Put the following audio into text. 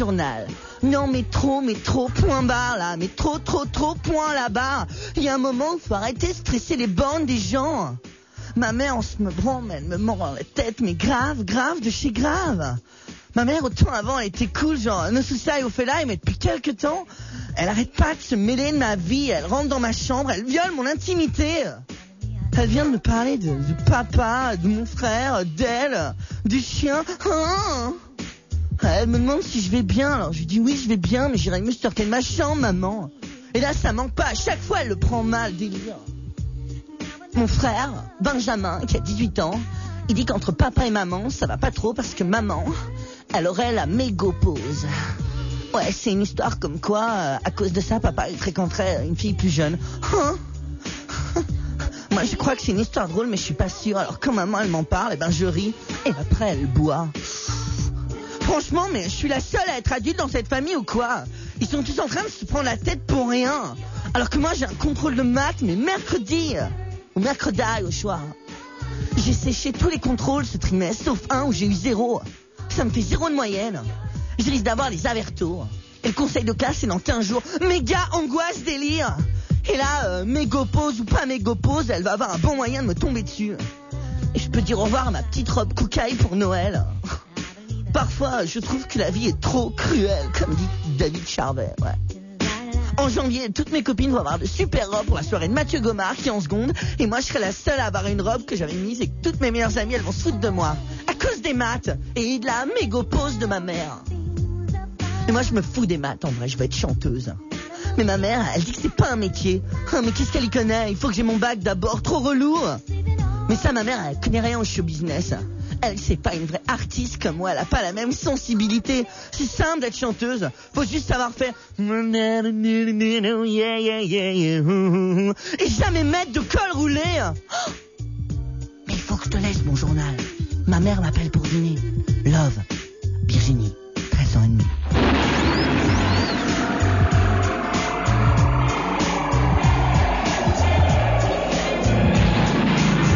journal. Non, mais trop, point barre là. Mais trop, point là-bas. Il y a un moment où il faut arrêter de stresser les bornes des gens. Ma mère, on se me branle, elle me mord dans la tête, mais grave de chez grave. Ma mère, autant avant, elle était cool, genre, no suicide au Fela, mais depuis quelques temps, elle arrête pas de se mêler de ma vie, elle rentre dans ma chambre, elle viole mon intimité. Elle vient de me parler de papa, de mon frère, d'elle, du chien. Elle me demande si je vais bien, alors je lui dis oui, je vais bien, mais j'irai mieux sortir de ma chambre, maman. Et là, ça manque pas, à chaque fois, elle le prend mal, délire. Mon frère, Benjamin, qui a 18 ans, il dit qu'entre papa et maman, ça va pas trop parce que maman, elle aurait la mégopause. Ouais, c'est une histoire comme quoi, à cause de ça, papa, il fréquenterait une fille plus jeune. Moi, je crois que c'est une histoire drôle, mais je suis pas sûre. Alors, quand maman, elle m'en parle, je ris, et après, elle boit. Franchement, mais je suis la seule à être adulte dans cette famille ou quoi? Ils sont tous en train de se prendre la tête pour rien. Alors que moi, j'ai un contrôle de maths, mais mercredi, ou mercredi au choix. J'ai séché tous les contrôles ce trimestre, sauf un où j'ai eu 0. Ça me fait 0 de moyenne. Je risque d'avoir les avertos. Et le conseil de classe, c'est dans 15 jours. Méga angoisse, délire. Et là, mégopause ou pas mégopause, elle va avoir un bon moyen de me tomber dessus. Et je peux dire au revoir à ma petite robe koukaï pour Noël. Parfois, je trouve que la vie est trop cruelle, comme dit David Charvet, ouais. En janvier, toutes mes copines vont avoir de super robes pour la soirée de Mathieu Gomard qui est en seconde. Et moi, je serai la seule à avoir une robe que j'avais mise et que toutes mes meilleures amies, elles vont se foutre de moi. À cause des maths et de la mégopause de ma mère. Et moi, je me fous des maths, en vrai, je veux être chanteuse. Mais ma mère, elle dit que c'est pas un métier. Mais qu'est-ce qu'elle y connaît? Il faut que j'ai mon bac d'abord, trop relou. Mais ça, ma mère, elle connaît rien au show business. Elle, c'est pas une vraie artiste comme moi, elle a pas la même sensibilité. C'est simple d'être chanteuse, faut juste savoir faire et jamais mettre de col roulé. Mais il faut que je te laisse mon journal. Ma mère m'appelle pour dîner. Love.